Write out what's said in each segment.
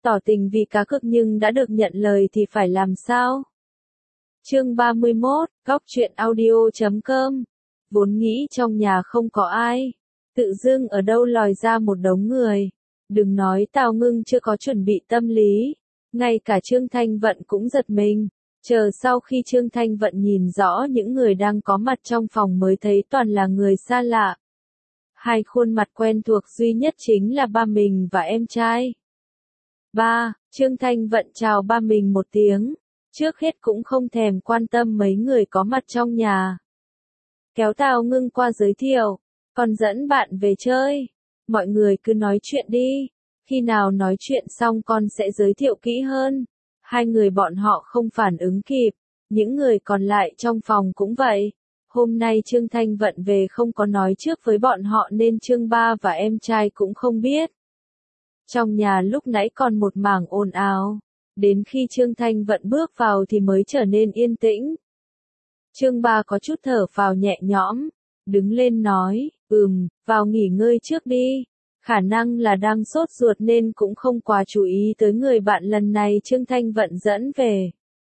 Tỏ tình vì cá cược nhưng đã được nhận lời thì phải làm sao? Chương 31, Góc truyện audio.com. Vốn nghĩ trong nhà không có ai, tự dưng ở đâu lòi ra một đống người. Đừng nói Tào Ngưng chưa có chuẩn bị tâm lý, ngay cả Trương Thanh Vận cũng giật mình. Chờ sau khi Trương Thanh Vận nhìn rõ những người đang có mặt trong phòng mới thấy toàn là người xa lạ. Hai khuôn mặt quen thuộc duy nhất chính là ba mình và em trai. Ba, Trương Thanh Vận chào ba mình một tiếng, trước hết cũng không thèm quan tâm mấy người có mặt trong nhà. Kéo Tào Ngưng qua giới thiệu, còn dẫn bạn về chơi, mọi người cứ nói chuyện đi, khi nào nói chuyện xong con sẽ giới thiệu kỹ hơn. Hai người bọn họ không phản ứng kịp, những người còn lại trong phòng cũng vậy. Hôm nay Trương Thanh Vận về không có nói trước với bọn họ nên Trương Ba và em trai cũng không biết. Trong nhà lúc nãy còn một mảng ồn ào, đến khi Trương Thanh Vận bước vào thì mới trở nên yên tĩnh. Trương Ba có chút thở phào nhẹ nhõm, đứng lên nói, vào nghỉ ngơi trước đi. Khả năng là đang sốt ruột nên cũng không quá chú ý tới người bạn lần này Trương Thanh Vận dẫn về.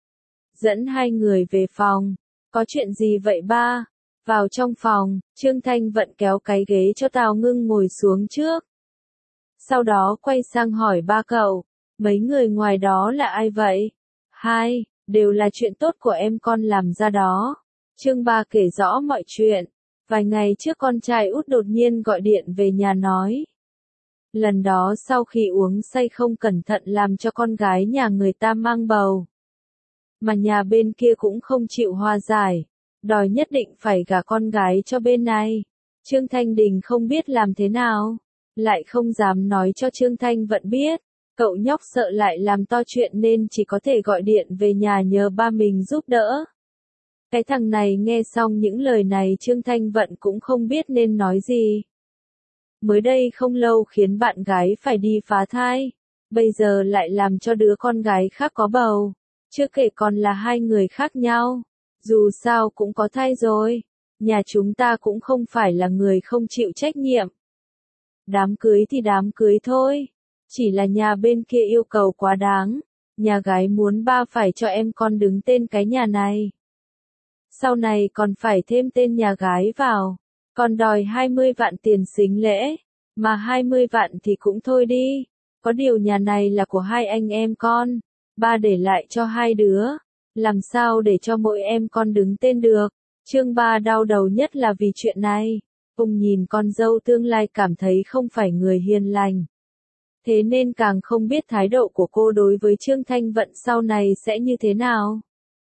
Dẫn hai người về phòng. Có chuyện gì vậy ba? Vào trong phòng, Trương Thanh Vận kéo cái ghế cho Tào Ngưng ngồi xuống trước. Sau đó quay sang hỏi ba cậu, mấy người ngoài đó là ai vậy? Hai, đều là chuyện tốt của em con làm ra đó. Trương Ba kể rõ mọi chuyện. Vài ngày trước con trai út đột nhiên gọi điện về nhà nói. Lần đó sau khi uống say không cẩn thận làm cho con gái nhà người ta mang bầu. Mà nhà bên kia cũng không chịu hòa giải, đòi nhất định phải gả con gái cho bên này. Trương Thanh Đình không biết làm thế nào, lại không dám nói cho Trương Thanh Vận biết. Cậu nhóc sợ lại làm to chuyện nên chỉ có thể gọi điện về nhà nhờ ba mình giúp đỡ. Cái thằng này nghe xong những lời này Trương Thanh Vận cũng không biết nên nói gì. Mới đây không lâu khiến bạn gái phải đi phá thai, bây giờ lại làm cho đứa con gái khác có bầu, chưa kể còn là hai người khác nhau, dù sao cũng có thai rồi, nhà chúng ta cũng không phải là người không chịu trách nhiệm. Đám cưới thì đám cưới thôi, chỉ là nhà bên kia yêu cầu quá đáng, nhà gái muốn ba phải cho em con đứng tên cái nhà này. Sau này còn phải thêm tên nhà gái vào. Còn đòi 20 vạn tiền sính lễ, mà 20 vạn thì cũng thôi đi, có điều nhà này là của hai anh em con, ba để lại cho hai đứa, làm sao để cho mỗi em con đứng tên được. Trương Ba đau đầu nhất là vì chuyện này, ông nhìn con dâu tương lai cảm thấy không phải người hiền lành. Thế nên càng không biết thái độ của cô đối với Trương Thanh Vận sau này sẽ như thế nào.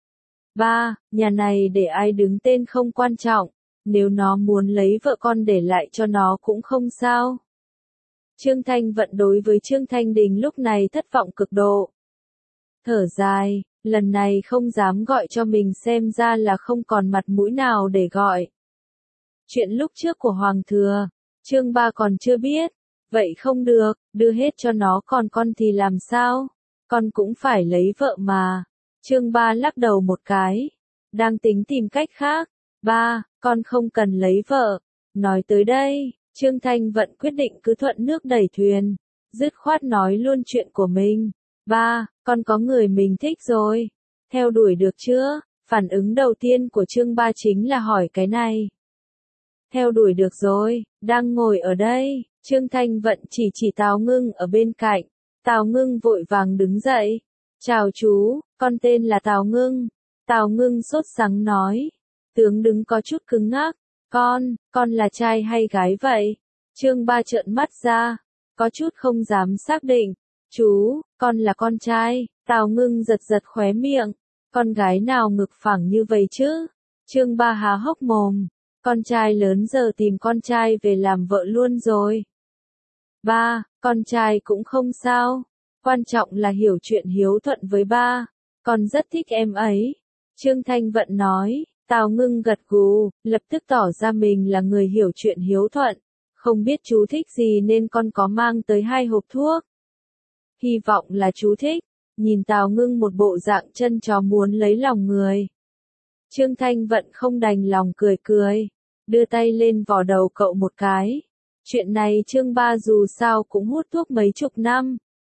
Ba, nhà này để ai đứng tên không quan trọng. Nếu nó muốn lấy vợ con để lại cho nó cũng không sao. Trương Thanh Vận đối với Trương Thanh Đình lúc này thất vọng cực độ. Thở dài, lần này không dám gọi cho mình xem ra là không còn mặt mũi nào để gọi. Chuyện lúc trước của Hoàng Thừa, Trương Ba còn chưa biết, vậy không được, đưa hết cho nó còn con thì làm sao? Con cũng phải lấy vợ mà. Trương Ba lắc đầu một cái, đang tính tìm cách khác. Ba, con không cần lấy vợ. Nói tới đây, Trương Thanh Vận quyết định cứ thuận nước đẩy thuyền, dứt khoát nói luôn chuyện của mình. Ba, con có người mình thích rồi. Theo đuổi được chưa? Phản ứng đầu tiên của Trương Ba chính là hỏi cái này. Theo đuổi được rồi, đang ngồi ở đây. Trương Thanh Vận chỉ Tào Ngưng ở bên cạnh. Tào Ngưng vội vàng đứng dậy. Chào chú, con tên là Tào Ngưng. Tào Ngưng sốt sắng nói. Tướng đứng có chút cứng ngắc. Con là trai hay gái vậy? Trương Ba trợn mắt ra, có chút không dám xác định. Chú, con là con trai. Tào Ngưng giật giật khóe miệng. Con gái nào ngực phẳng như vậy chứ? Trương Ba há hốc mồm. Con trai lớn giờ tìm con trai về làm vợ luôn rồi. Ba, con trai cũng không sao. Quan trọng là hiểu chuyện hiếu thuận với ba. Con rất thích em ấy. Trương Thanh Vận nói. Tào Ngưng gật gù, lập tức tỏ ra mình là người hiểu chuyện hiếu thuận. Không biết chú thích gì nên con có mang tới 2 hộp thuốc. Hy vọng là chú thích. Nhìn Tào Ngưng một bộ dạng chân chó muốn lấy lòng người. Trương Thanh Vận không đành lòng cười cười. Đưa tay lên vò đầu cậu một cái. Chuyện này Trương Ba dù sao cũng hút thuốc mấy chục năm.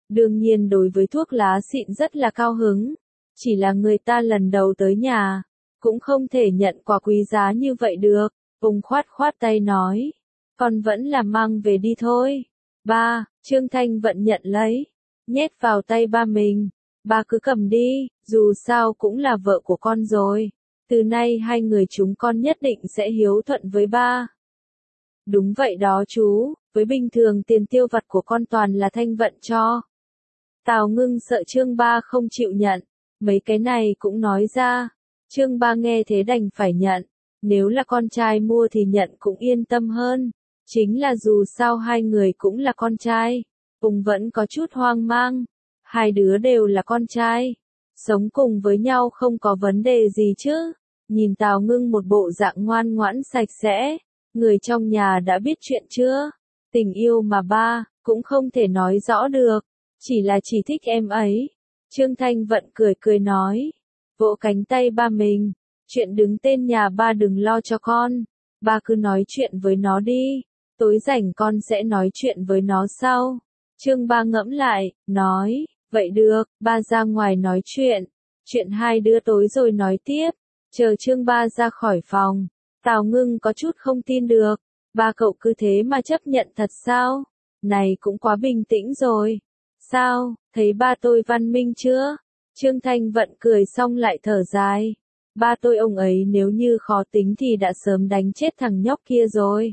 Đương nhiên đối với thuốc lá xịn rất là cao hứng. Chỉ là người ta lần đầu tới nhà, cũng không thể nhận quà quý giá như vậy được. Ông khoát khoát tay nói, con vẫn là mang về đi thôi. Ba, Trương Thanh Vận nhận lấy, nhét vào tay ba mình. Ba cứ cầm đi, dù sao cũng là vợ của con rồi. Từ nay hai người chúng con nhất định sẽ hiếu thuận với ba. Đúng vậy đó chú, với bình thường tiền tiêu vặt của con toàn là Thanh Vận cho. Tào Ngưng sợ Trương Ba không chịu nhận, mấy cái này cũng nói ra. Trương Ba nghe thế đành phải nhận, nếu là con trai mua thì nhận cũng yên tâm hơn. Chính là dù sao hai người cũng là con trai, ông vẫn có chút hoang mang. Hai đứa đều là con trai, sống cùng với nhau không có vấn đề gì chứ. Nhìn Tào Ngưng một bộ dạng ngoan ngoãn sạch sẽ, người trong nhà đã biết chuyện chưa? Tình yêu mà ba, cũng không thể nói rõ được, chỉ là chỉ thích em ấy. Trương Thanh Vận cười cười nói, vỗ cánh tay ba mình, chuyện đứng tên nhà ba đừng lo cho con, ba cứ nói chuyện với nó đi, tối rảnh con sẽ nói chuyện với nó sau. Trương Ba ngẫm lại, nói, vậy được, ba ra ngoài nói chuyện hai đứa tối rồi nói tiếp. Chờ Trương Ba ra khỏi phòng, Tào Ngưng có chút không tin được, ba cậu cứ thế mà chấp nhận thật sao? Này cũng quá bình tĩnh rồi. Sao, thấy ba tôi văn minh chưa? Trương Thanh Vận cười xong lại thở dài. Ba tôi ông ấy nếu như khó tính thì đã sớm đánh chết thằng nhóc kia rồi.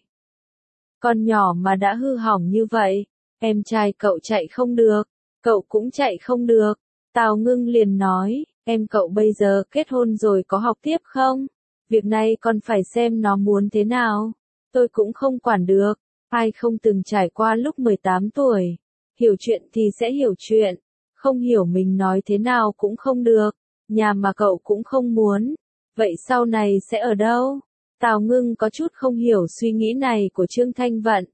Con nhỏ mà đã hư hỏng như vậy, em trai cậu chạy không được, cậu cũng chạy không được. Tào Ngưng liền nói, em cậu bây giờ kết hôn rồi có học tiếp không? Việc này còn phải xem nó muốn thế nào. Tôi cũng không quản được, ai không từng trải qua lúc 18 tuổi. Hiểu chuyện thì sẽ hiểu chuyện, không hiểu mình nói thế nào cũng không được. Nhà mà cậu cũng không muốn, vậy sau này sẽ ở đâu? Tào Ngưng có chút không hiểu suy nghĩ này của Trương Thanh Vận.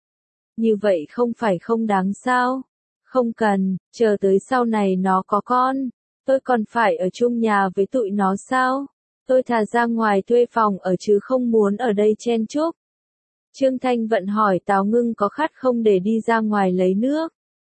Như vậy không phải không đáng sao? Không cần, chờ tới sau này nó có con, tôi còn phải ở chung nhà với tụi nó sao? Tôi thà ra ngoài thuê phòng ở chứ không muốn ở đây chen chúc. Trương Thanh Vận hỏi Tào Ngưng có khát không để đi ra ngoài lấy nước.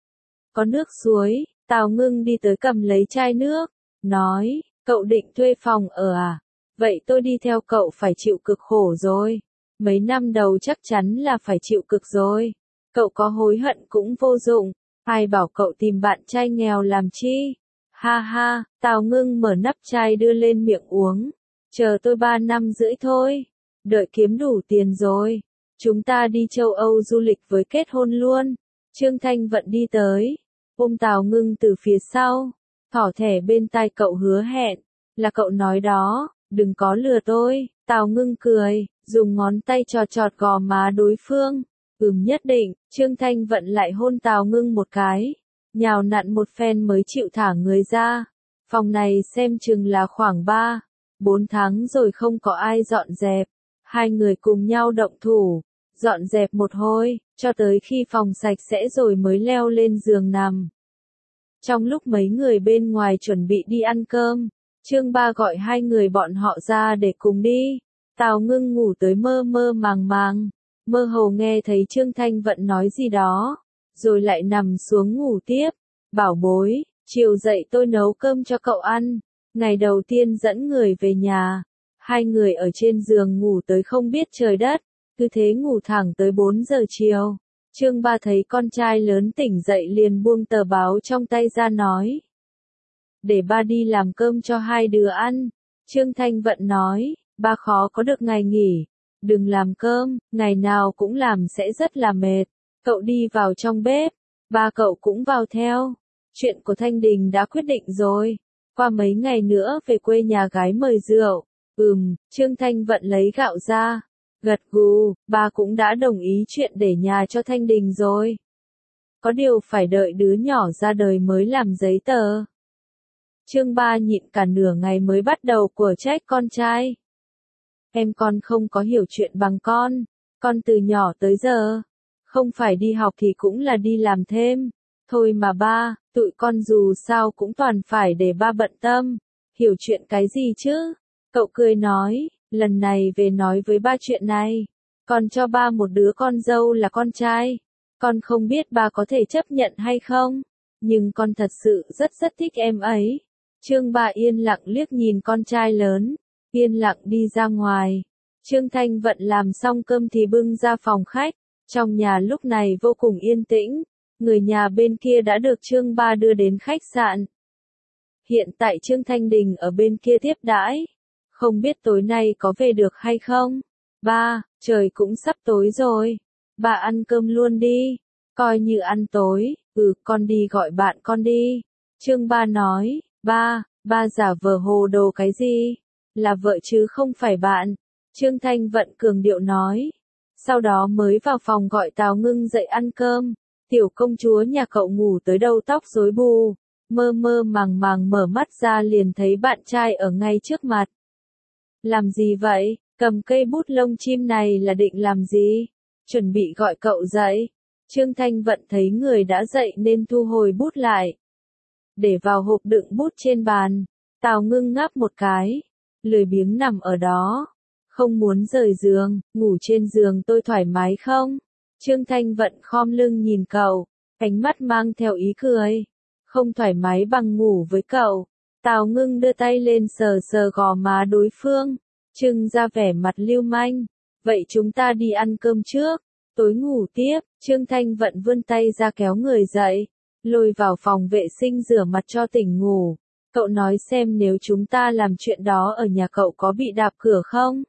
Có nước suối, Tào Ngưng đi tới cầm lấy chai nước, nói, cậu định thuê phòng ở à? Vậy tôi đi theo cậu phải chịu cực khổ rồi. Mấy năm đầu chắc chắn là phải chịu cực rồi. Cậu có hối hận cũng vô dụng. Ai bảo cậu tìm bạn trai nghèo làm chi? Ha ha, Tào Ngưng mở nắp chai đưa lên miệng uống. Chờ tôi 3 năm rưỡi thôi. Đợi kiếm đủ tiền rồi, chúng ta đi châu Âu du lịch với kết hôn luôn. Trương Thanh Vận đi tới, ôm Tào Ngưng từ phía sau, thỏ thẻ bên tai cậu hứa hẹn, là cậu nói đó, đừng có lừa tôi. Tào Ngưng cười, dùng ngón tay chọt chọt gò má đối phương. Nhất định. Trương Thanh Vận lại hôn Tào Ngưng một cái, nhào nặn một phen mới chịu thả người ra. Phòng này xem chừng là khoảng 4 tháng rồi không có ai dọn dẹp. Hai người cùng nhau động thủ, dọn dẹp một hồi, cho tới khi phòng sạch sẽ rồi mới leo lên giường nằm. Trong lúc mấy người bên ngoài chuẩn bị đi ăn cơm, Trương Ba gọi hai người bọn họ ra để cùng đi. Tào Ngưng ngủ tới mơ mơ màng màng, mơ hồ nghe thấy Trương Thanh Vận nói gì đó, rồi lại nằm xuống ngủ tiếp. Bảo bối, chiều dậy tôi nấu cơm cho cậu ăn. Ngày đầu tiên dẫn người về nhà, hai người ở trên giường ngủ tới không biết trời đất, cứ thế ngủ thẳng tới 4 giờ chiều. Trương Ba thấy con trai lớn tỉnh dậy liền buông tờ báo trong tay ra nói, để ba đi làm cơm cho hai đứa ăn. Trương Thanh Vận nói, ba khó có được ngày nghỉ, đừng làm cơm, ngày nào cũng làm sẽ rất là mệt. Cậu đi vào trong bếp, ba cậu cũng vào theo. Chuyện của Thanh Đình đã quyết định rồi, qua mấy ngày nữa về quê nhà gái mời rượu. Trương Thanh Vận lấy gạo ra, gật gù, ba cũng đã đồng ý chuyện để nhà cho Thanh Đình rồi. Có điều phải đợi đứa nhỏ ra đời mới làm giấy tờ. Trương Ba nhịn cả nửa ngày mới bắt đầu của trách con trai. Em con không có hiểu chuyện bằng con từ nhỏ tới giờ, không phải đi học thì cũng là đi làm thêm. Thôi mà ba, tụi con dù sao cũng toàn phải để ba bận tâm, hiểu chuyện cái gì chứ? Cậu cười nói, lần này về nói với ba chuyện này, còn cho ba một đứa con dâu là con trai. Con không biết ba có thể chấp nhận hay không? nhưng con thật sự rất rất thích em ấy. Trương Ba yên lặng liếc nhìn con trai lớn, yên lặng đi ra ngoài. Trương Thanh Vận làm xong cơm thì bưng ra phòng khách, trong nhà lúc này vô cùng yên tĩnh, người nhà bên kia đã được Trương Ba đưa đến khách sạn. Hiện tại Trương Thanh Đình ở bên kia tiếp đãi, không biết tối nay có về được hay không? Ba, trời cũng sắp tối rồi, ba ăn cơm luôn đi, coi như ăn tối, con đi gọi bạn con đi. Trương Ba nói, ba giả vờ hồ đồ cái gì? Là vợ chứ không phải bạn. Trương Thanh Vận cường điệu nói. Sau đó mới vào phòng gọi Tào Ngưng dậy ăn cơm. Tiểu công chúa nhà cậu ngủ tới đầu tóc rối bù, mơ mơ màng màng mở mắt ra liền thấy bạn trai ở ngay trước mặt. Làm gì vậy? Cầm cây bút lông chim này là định làm gì? Chuẩn bị gọi cậu dậy. Trương Thanh Vận thấy người đã dậy nên thu hồi bút lại, để vào hộp đựng bút trên bàn. Tào Ngưng ngáp một cái, lười biếng nằm ở đó, không muốn rời giường. Ngủ trên giường tôi thoải mái không? Trương Thanh Vận khom lưng nhìn cậu, ánh mắt mang theo ý cười. Không thoải mái bằng ngủ với cậu. Tào Ngưng đưa tay lên sờ sờ gò má đối phương, trưng ra vẻ mặt lưu manh. Vậy chúng ta đi ăn cơm trước, tối ngủ tiếp. Trương Thanh Vận vươn tay ra kéo người dậy, lôi vào phòng vệ sinh rửa mặt cho tỉnh ngủ. Cậu nói xem nếu chúng ta làm chuyện đó ở nhà cậu có bị đạp cửa không?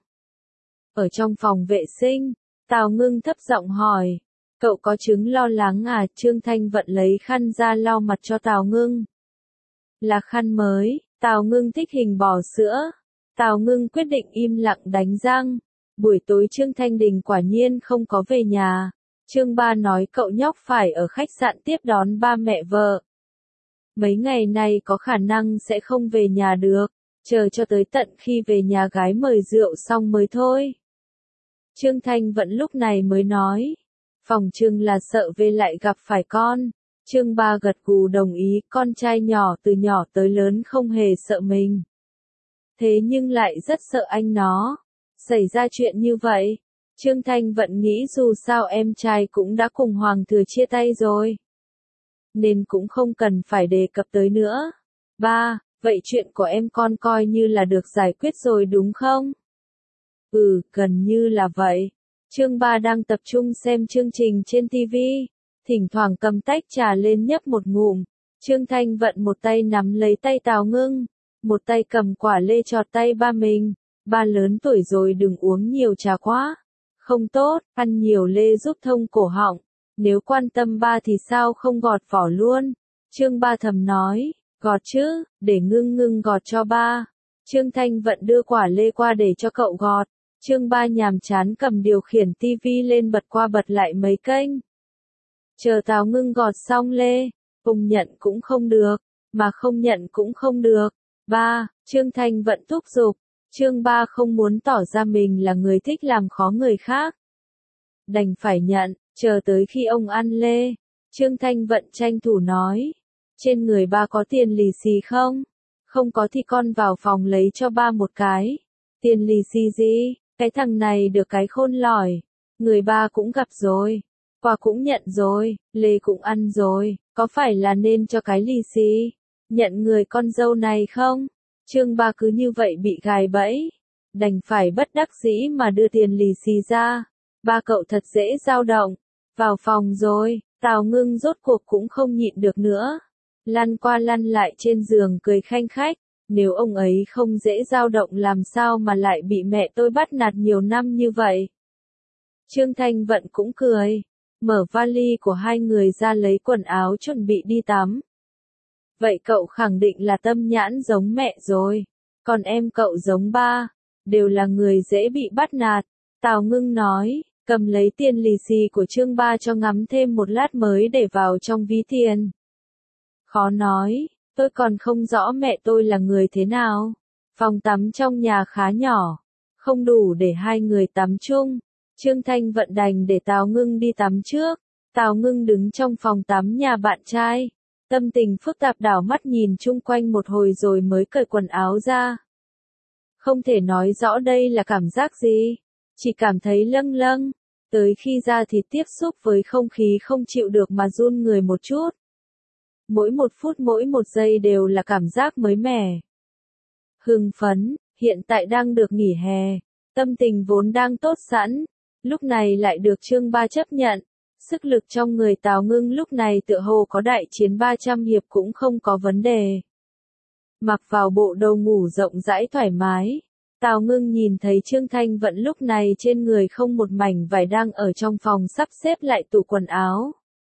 Ở trong phòng vệ sinh, Tào Ngưng thấp giọng hỏi. Cậu có chứng lo lắng à? Trương Thanh Vận lấy khăn ra lau mặt cho Tào Ngưng. Là khăn mới, Tào Ngưng thích hình bò sữa. Tào Ngưng quyết định im lặng đánh răng. Buổi tối Trương Thanh Đình quả nhiên không có về nhà. Trương Ba nói cậu nhóc phải ở khách sạn tiếp đón ba mẹ vợ. Mấy ngày này có khả năng sẽ không về nhà được, chờ cho tới tận khi về nhà gái mời rượu xong mới thôi. Trương Thanh Vận lúc này mới nói, phòng trưng là sợ về lại gặp phải con. Trương Ba gật gù đồng ý, con trai nhỏ từ nhỏ tới lớn không hề sợ mình. Thế nhưng lại rất sợ anh nó. Xảy ra chuyện như vậy, Trương Thanh Vận nghĩ dù sao em trai cũng đã cùng Hoàng Thừa chia tay rồi, nên cũng không cần phải đề cập tới nữa. Ba, vậy chuyện của em con coi như là được giải quyết rồi đúng không? Gần như là vậy. Trương Ba đang tập trung xem chương trình trên TV, thỉnh thoảng cầm tách trà lên nhấp một ngụm. Trương Thanh Vận một tay nắm lấy tay Tào Ngưng, một tay cầm quả lê chọt tay ba mình. Ba lớn tuổi rồi đừng uống nhiều trà quá. Không tốt, ăn nhiều lê giúp thông cổ họng. Nếu quan tâm ba thì sao không gọt vỏ luôn? Trương Ba thầm nói, gọt chứ, để Ngưng Ngưng gọt cho ba. Trương Thanh Vận đưa quả lê qua để cho cậu gọt. Trương Ba nhàm chán cầm điều khiển tivi lên bật qua bật lại mấy kênh. Chờ Tào Ngưng gọt xong lê, cùng nhận cũng không được, mà không nhận cũng không được. Ba, Trương Thanh Vận thúc giục. Trương Ba không muốn tỏ ra mình là người thích làm khó người khác, đành phải nhận. Chờ tới khi ông ăn lê, Trương Thanh Vận tranh thủ nói, trên người ba có tiền lì xì không? Không có thì con vào phòng lấy cho ba một cái. Tiền lì xì gì? Cái thằng này được cái khôn lỏi. Người ba cũng gặp rồi, quà cũng nhận rồi, lê cũng ăn rồi, có phải là nên cho cái lì xì? Nhận người con dâu này không? Trương Ba cứ như vậy bị gài bẫy, đành phải bất đắc dĩ mà đưa tiền lì xì ra. Ba cậu thật dễ dao động. Vào phòng rồi, Tào Ngưng rốt cuộc cũng không nhịn được nữa, lăn qua lăn lại trên giường cười khanh khách. Nếu ông ấy không dễ dao động làm sao mà lại bị mẹ tôi bắt nạt nhiều năm như vậy? Trương Thanh Vận cũng cười, mở vali của hai người ra lấy quần áo chuẩn bị đi tắm. Vậy cậu khẳng định là tâm nhãn giống mẹ rồi, còn em cậu giống ba, đều là người dễ bị bắt nạt. Tào Ngưng nói, cầm lấy tiền lì xì của Trương Ba cho ngắm thêm một lát mới để vào trong ví tiền. Khó nói, tôi còn không rõ mẹ tôi là người thế nào. Phòng tắm trong nhà khá nhỏ, không đủ để hai người tắm chung. Trương Thanh Vận đành để Tào Ngưng đi tắm trước. Tào Ngưng đứng trong phòng tắm nhà bạn trai, tâm tình phức tạp đảo mắt nhìn chung quanh một hồi rồi mới cởi quần áo ra. Không thể nói rõ đây là cảm giác gì, chỉ cảm thấy lâng lâng, tới khi ra thì tiếp xúc với không khí không chịu được mà run người một chút. mỗi một phút mỗi một giây đều là cảm giác mới mẻ. Hưng phấn, hiện tại đang được nghỉ hè, tâm tình vốn đang tốt sẵn, lúc này lại được chương ba chấp nhận. Sức lực trong người Tào Ngưng lúc này tựa hồ có đại chiến 300 hiệp cũng không có vấn đề. Mặc vào bộ đồ ngủ rộng rãi thoải mái, Tào Ngưng nhìn thấy Trương Thanh Vận lúc này trên người không một mảnh vải đang ở trong phòng sắp xếp lại tủ quần áo.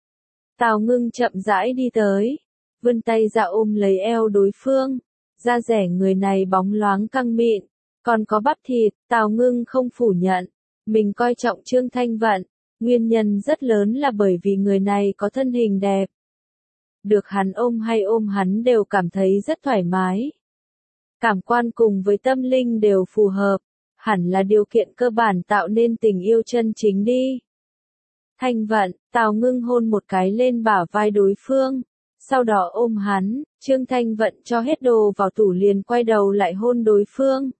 Tào Ngưng chậm rãi đi tới, vươn tay ra ôm lấy eo đối phương, da dẻ người này bóng loáng căng mịn, còn có bắp thịt. Tào Ngưng không phủ nhận, mình coi trọng Trương Thanh Vận, nguyên nhân rất lớn là bởi vì người này có thân hình đẹp. Được hắn ôm hay ôm hắn đều cảm thấy rất thoải mái. Cảm quan cùng với tâm linh đều phù hợp, hẳn là điều kiện cơ bản tạo nên tình yêu chân chính đi. Thanh Vận, Tào Ngưng hôn một cái lên bả vai đối phương, sau đó ôm hắn. Trương Thanh Vận cho hết đồ vào tủ liền quay đầu lại hôn đối phương.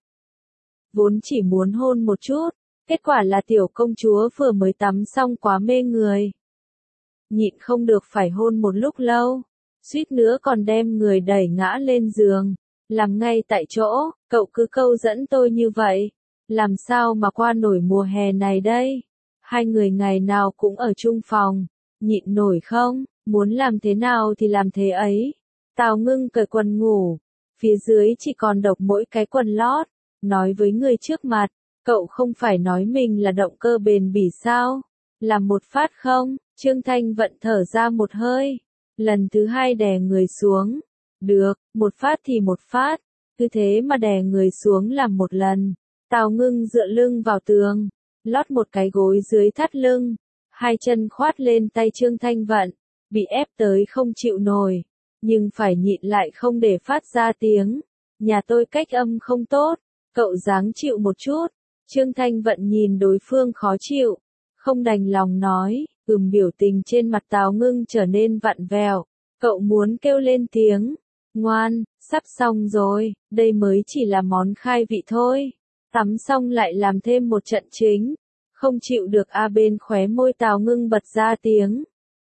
Vốn chỉ muốn hôn một chút, kết quả là tiểu công chúa vừa mới tắm xong quá mê người. Nhịn không được phải hôn một lúc lâu, suýt nữa còn đem người đẩy ngã lên giường, làm ngay tại chỗ. Cậu cứ câu dẫn tôi như vậy, làm sao mà qua nổi mùa hè này đây? Hai người ngày nào cũng ở chung phòng, nhịn nổi không? Muốn làm thế nào thì làm thế ấy. Tào Ngưng cởi quần ngủ, phía dưới chỉ còn độc mỗi cái quần lót, nói với người trước mặt, cậu không phải nói mình là động cơ bền bỉ sao? Làm một phát không? Trương Thanh Vận thở ra một hơi, lần thứ hai đè người xuống. Được, một phát thì một phát, cứ thế mà đè người xuống làm một lần. Tào Ngưng dựa lưng vào tường, lót một cái gối dưới thắt lưng, hai chân khoát lên tay Trương Thanh Vận, bị ép tới không chịu nổi, nhưng phải nhịn lại không để phát ra tiếng. Nhà tôi cách âm không tốt, cậu ráng chịu một chút. Trương Thanh Vận nhìn đối phương khó chịu, không đành lòng nói, biểu tình trên mặt Tào Ngưng trở nên vặn vẹo. Cậu muốn kêu lên tiếng, ngoan, sắp xong rồi, đây mới chỉ là món khai vị thôi. Tắm xong lại làm thêm một trận chính, không chịu được bên khóe môi Tào Ngưng bật ra tiếng.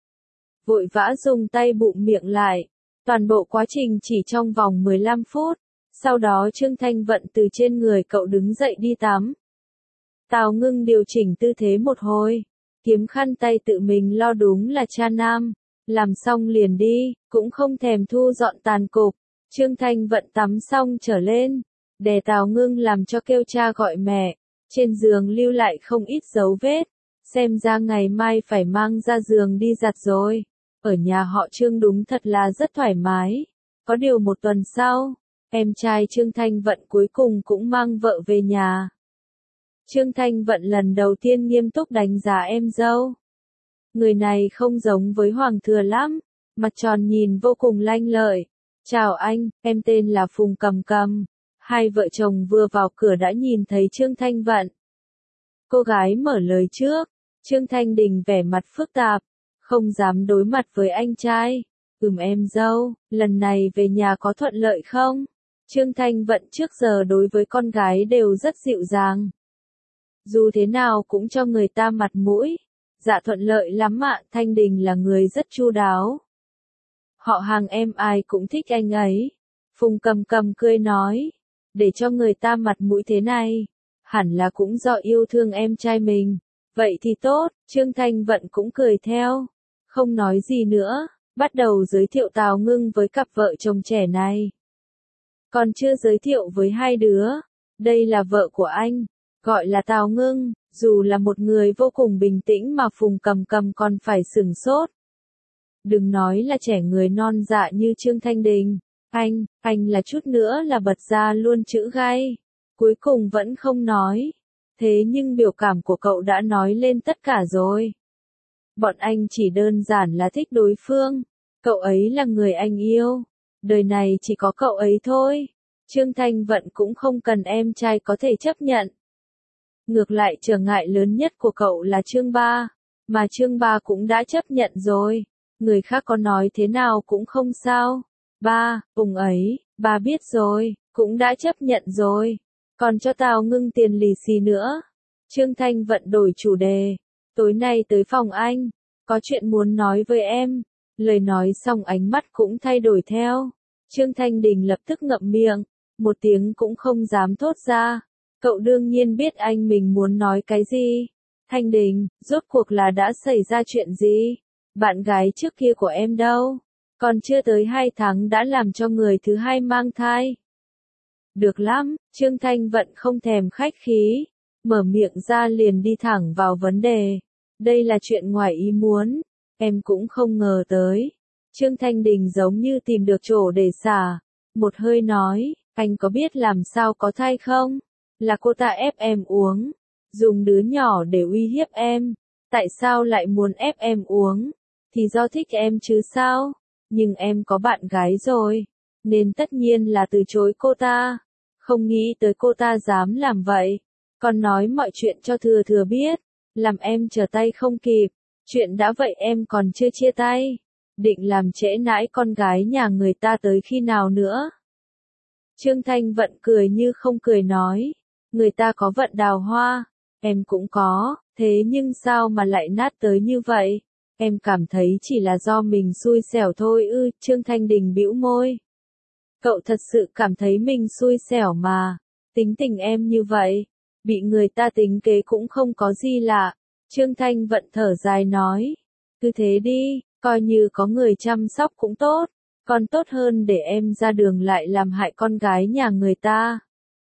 Vội vã dùng tay bụm miệng lại, toàn bộ quá trình chỉ trong vòng 15 phút, sau đó Trương Thanh Vận từ trên người cậu đứng dậy đi tắm. Tào Ngưng điều chỉnh tư thế một hồi, kiếm khăn tay tự mình lo đúng là cha nam, làm xong liền đi, cũng không thèm thu dọn tàn cục. Trương Thanh Vận tắm xong trở lên, đè Tào Ngưng làm cho kêu cha gọi mẹ, trên giường lưu lại không ít dấu vết, xem ra ngày mai phải mang ra giường đi giặt rồi. Ở nhà họ Trương đúng thật là rất thoải mái, có điều một tuần sau, em trai Trương Thanh Vận cuối cùng cũng mang vợ về nhà. Trương Thanh Vận lần đầu tiên nghiêm túc đánh giá em dâu. Người này không giống với Hoàng Thừa lắm, mặt tròn nhìn vô cùng lanh lợi. Chào anh, em tên là Phùng Cầm Cầm. Hai vợ chồng vừa vào cửa đã nhìn thấy Trương Thanh Vận. Cô gái mở lời trước, Trương Thanh Đình vẻ mặt phức tạp, không dám đối mặt với anh trai. Em dâu, lần này về nhà có thuận lợi không? Trương Thanh Vận trước giờ đối với con gái đều rất dịu dàng. Dù thế nào cũng cho người ta mặt mũi. Dạ thuận lợi lắm ạ, Thanh Đình là người rất chu đáo. Họ hàng em ai cũng thích anh ấy. Phùng Cầm Cầm cười nói, để cho người ta mặt mũi thế này, hẳn là cũng do yêu thương em trai mình. Vậy thì tốt, Trương Thanh Vận cũng cười theo, không nói gì nữa, bắt đầu giới thiệu Tào Ngưng với cặp vợ chồng trẻ này. Còn chưa giới thiệu với hai đứa, đây là vợ của anh, gọi là Tào Ngưng. Dù là một người vô cùng bình tĩnh mà Phùng Cầm Cầm còn phải sửng sốt. Đừng nói là trẻ người non dạ như Trương Thanh Đình, anh là chút nữa là bật ra luôn chữ gay. Cuối cùng vẫn không nói. Thế nhưng biểu cảm của cậu đã nói lên tất cả rồi. Bọn anh chỉ đơn giản là thích đối phương. Cậu ấy là người anh yêu. Đời này chỉ có cậu ấy thôi. Trương Thanh Vận cũng không cần em trai có thể chấp nhận. Ngược lại trở ngại lớn nhất của cậu là Trương Ba, mà Trương Ba cũng đã chấp nhận rồi. Người khác có nói thế nào cũng không sao. Ba, ấy, ba biết rồi, cũng đã chấp nhận rồi. Còn cho Tào Ngưng tiền lì xì nữa. Trương Thanh Vận đổi chủ đề. Tối nay tới phòng anh, có chuyện muốn nói với em. Lời nói xong ánh mắt cũng thay đổi theo. Trương Thanh Đình lập tức ngậm miệng, một tiếng cũng không dám thốt ra. Cậu đương nhiên biết anh mình muốn nói cái gì. Thanh Đình, rốt cuộc là đã xảy ra chuyện gì? Bạn gái trước kia của em đâu? Còn chưa tới 2 tháng đã làm cho người thứ hai mang thai. Được lắm, Trương Thanh Vận không thèm khách khí, mở miệng ra liền đi thẳng vào vấn đề. Đây là chuyện ngoài ý muốn, em cũng không ngờ tới. Trương Thanh Đình giống như tìm được chỗ để xả, một hơi nói, anh có biết làm sao có thai không? Là cô ta ép em uống, dùng đứa nhỏ để uy hiếp em. Tại sao lại muốn ép em uống? Thì do thích em chứ sao? Nhưng em có bạn gái rồi, nên tất nhiên là từ chối cô ta. Không nghĩ tới cô ta dám làm vậy, còn nói mọi chuyện cho Thừa Thừa biết, làm em trở tay không kịp. Chuyện đã vậy em còn chưa chia tay, định làm trễ nãi con gái nhà người ta tới khi nào nữa? Trương Thanh Vận cười như không cười nói, người ta có vận đào hoa, em cũng có, thế nhưng sao mà lại nát tới như vậy? Em cảm thấy chỉ là do mình xui xẻo thôi ư? Trương Thanh Đình bĩu môi. Cậu thật sự cảm thấy mình xui xẻo mà, tính tình em như vậy, bị người ta tính kế cũng không có gì lạ. Trương Thanh Vận thở dài nói, cứ thế đi, coi như có người chăm sóc cũng tốt, còn tốt hơn để em ra đường lại làm hại con gái nhà người ta.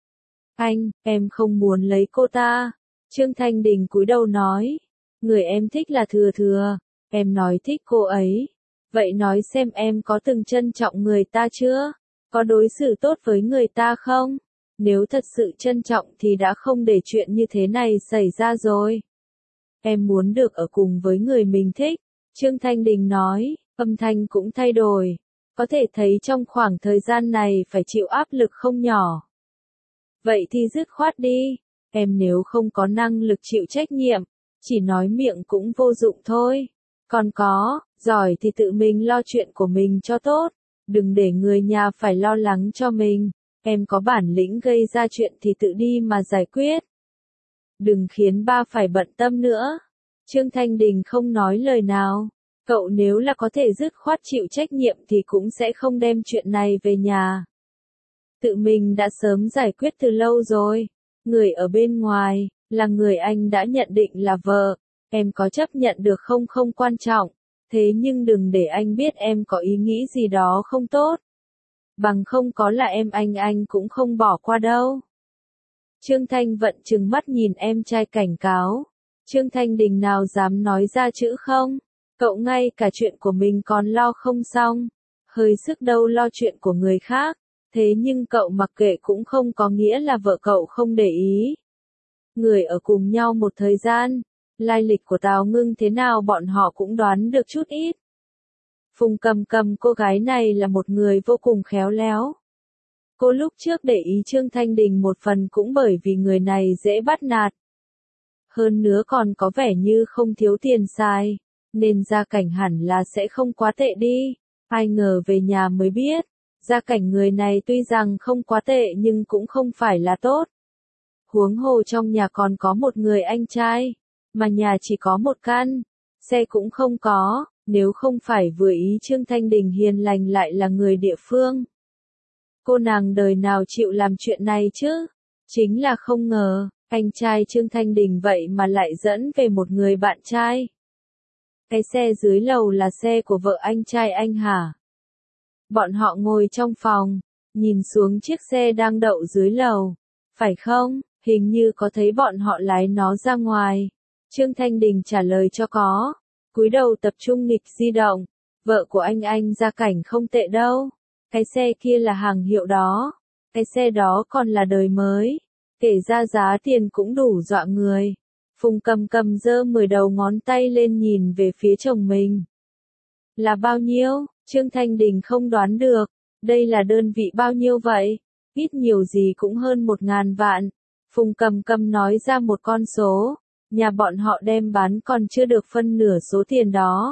Anh, em không muốn lấy cô ta. Trương Thanh Đình cúi đầu nói, người em thích là Thừa Thừa, em nói thích cô ấy. Vậy nói xem em có từng trân trọng người ta chưa? Có đối xử tốt với người ta không? Nếu thật sự trân trọng thì đã không để chuyện như thế này xảy ra rồi. Em muốn được ở cùng với người mình thích. Trương Thanh Đình nói, âm thanh cũng thay đổi. Có thể thấy trong khoảng thời gian này phải chịu áp lực không nhỏ. Vậy thì dứt khoát đi. Em nếu không có năng lực chịu trách nhiệm, chỉ nói miệng cũng vô dụng thôi. Còn có, giỏi thì tự mình lo chuyện của mình cho tốt. Đừng để người nhà phải lo lắng cho mình. Em có bản lĩnh gây ra chuyện thì tự đi mà giải quyết. Đừng khiến ba phải bận tâm nữa. Trương Thanh Đình không nói lời nào. Cậu nếu là có thể dứt khoát chịu trách nhiệm thì cũng sẽ không đem chuyện này về nhà. Tự mình đã sớm giải quyết từ lâu rồi. Người ở bên ngoài, là người anh đã nhận định là vợ. Em có chấp nhận được không không quan trọng. Thế nhưng đừng để anh biết em có ý nghĩ gì đó không tốt. Bằng không có là em anh cũng không bỏ qua đâu. Trương Thanh Vận trừng mắt nhìn em trai cảnh cáo. Trương Thanh Đình nào dám nói ra chữ không? Cậu ngay cả chuyện của mình còn lo không xong. Hơi sức đâu lo chuyện của người khác. Thế nhưng cậu mặc kệ cũng không có nghĩa là vợ cậu không để ý. Người ở cùng nhau một thời gian. Lai lịch của Tào Ngưng thế nào bọn họ cũng đoán được chút ít. Phùng Cầm Cầm cô gái này là một người vô cùng khéo léo. Cô lúc trước để ý Trương Thanh Đình một phần cũng bởi vì người này dễ bắt nạt. Hơn nữa còn có vẻ như không thiếu tiền xài, nên gia cảnh hẳn là sẽ không quá tệ đi. Ai ngờ về nhà mới biết, gia cảnh người này tuy rằng không quá tệ nhưng cũng không phải là tốt. Huống hồ trong nhà còn có một người anh trai, mà nhà chỉ có một căn, xe cũng không có, nếu không phải vừa ý Trương Thanh Đình hiền lành lại là người địa phương. Cô nàng đời nào chịu làm chuyện này chứ? Chính là không ngờ, anh trai Trương Thanh Đình vậy mà lại dẫn về một người bạn trai. Cái xe dưới lầu là xe của vợ anh trai anh hả? Bọn họ ngồi trong phòng, nhìn xuống chiếc xe đang đậu dưới lầu. Phải không? Hình như có thấy bọn họ lái nó ra ngoài. Trương Thanh Đình trả lời cho có. Cúi đầu tập trung nghịch di động. Vợ của anh gia cảnh không tệ đâu. Cái xe kia là hàng hiệu đó. Cái xe đó còn là đời mới. Kể ra giá tiền cũng đủ dọa người. Phùng Cầm Cầm giơ 10 đầu ngón tay lên nhìn về phía chồng mình. Là bao nhiêu? Trương Thanh Đình không đoán được. Đây là đơn vị bao nhiêu vậy? Ít nhiều gì cũng hơn 1.000 vạn. Phùng Cầm Cầm nói ra một con số. Nhà bọn họ đem bán còn chưa được phân nửa số tiền đó.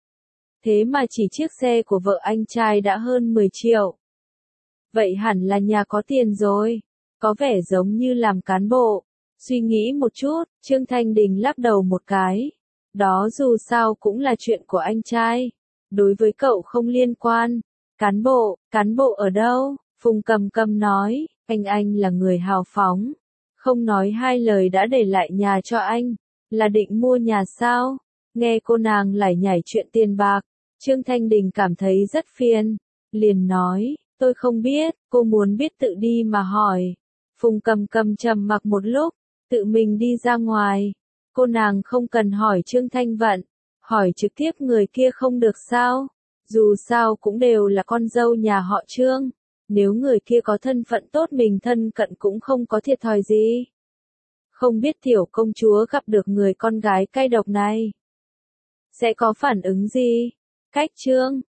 Thế mà chỉ chiếc xe của vợ anh trai đã hơn 10 triệu. Vậy hẳn là nhà có tiền rồi. Có vẻ giống như làm cán bộ. Suy nghĩ một chút, Trương Thanh Đình lắc đầu một cái. Đó dù sao cũng là chuyện của anh trai. đối với cậu không liên quan. Cán bộ ở đâu? Phùng Cầm Cầm nói, anh là người hào phóng, không nói hai lời đã để lại nhà cho anh, là định mua nhà sao? Nghe cô nàng lải nhải chuyện tiền bạc, Trương Thanh Đình cảm thấy rất phiền, liền nói, tôi không biết, cô muốn biết tự đi mà hỏi. Phùng Cầm Cầm trầm mặc một lúc, tự mình đi ra ngoài. Cô nàng không cần hỏi Trương Thanh Vận, hỏi trực tiếp người kia không được sao? Dù sao cũng đều là con dâu nhà họ Trương, nếu người kia có thân phận tốt mình thân cận cũng không có thiệt thòi gì. Không biết tiểu công chúa gặp được người con gái cay độc này, sẽ có phản ứng gì? Cách Trương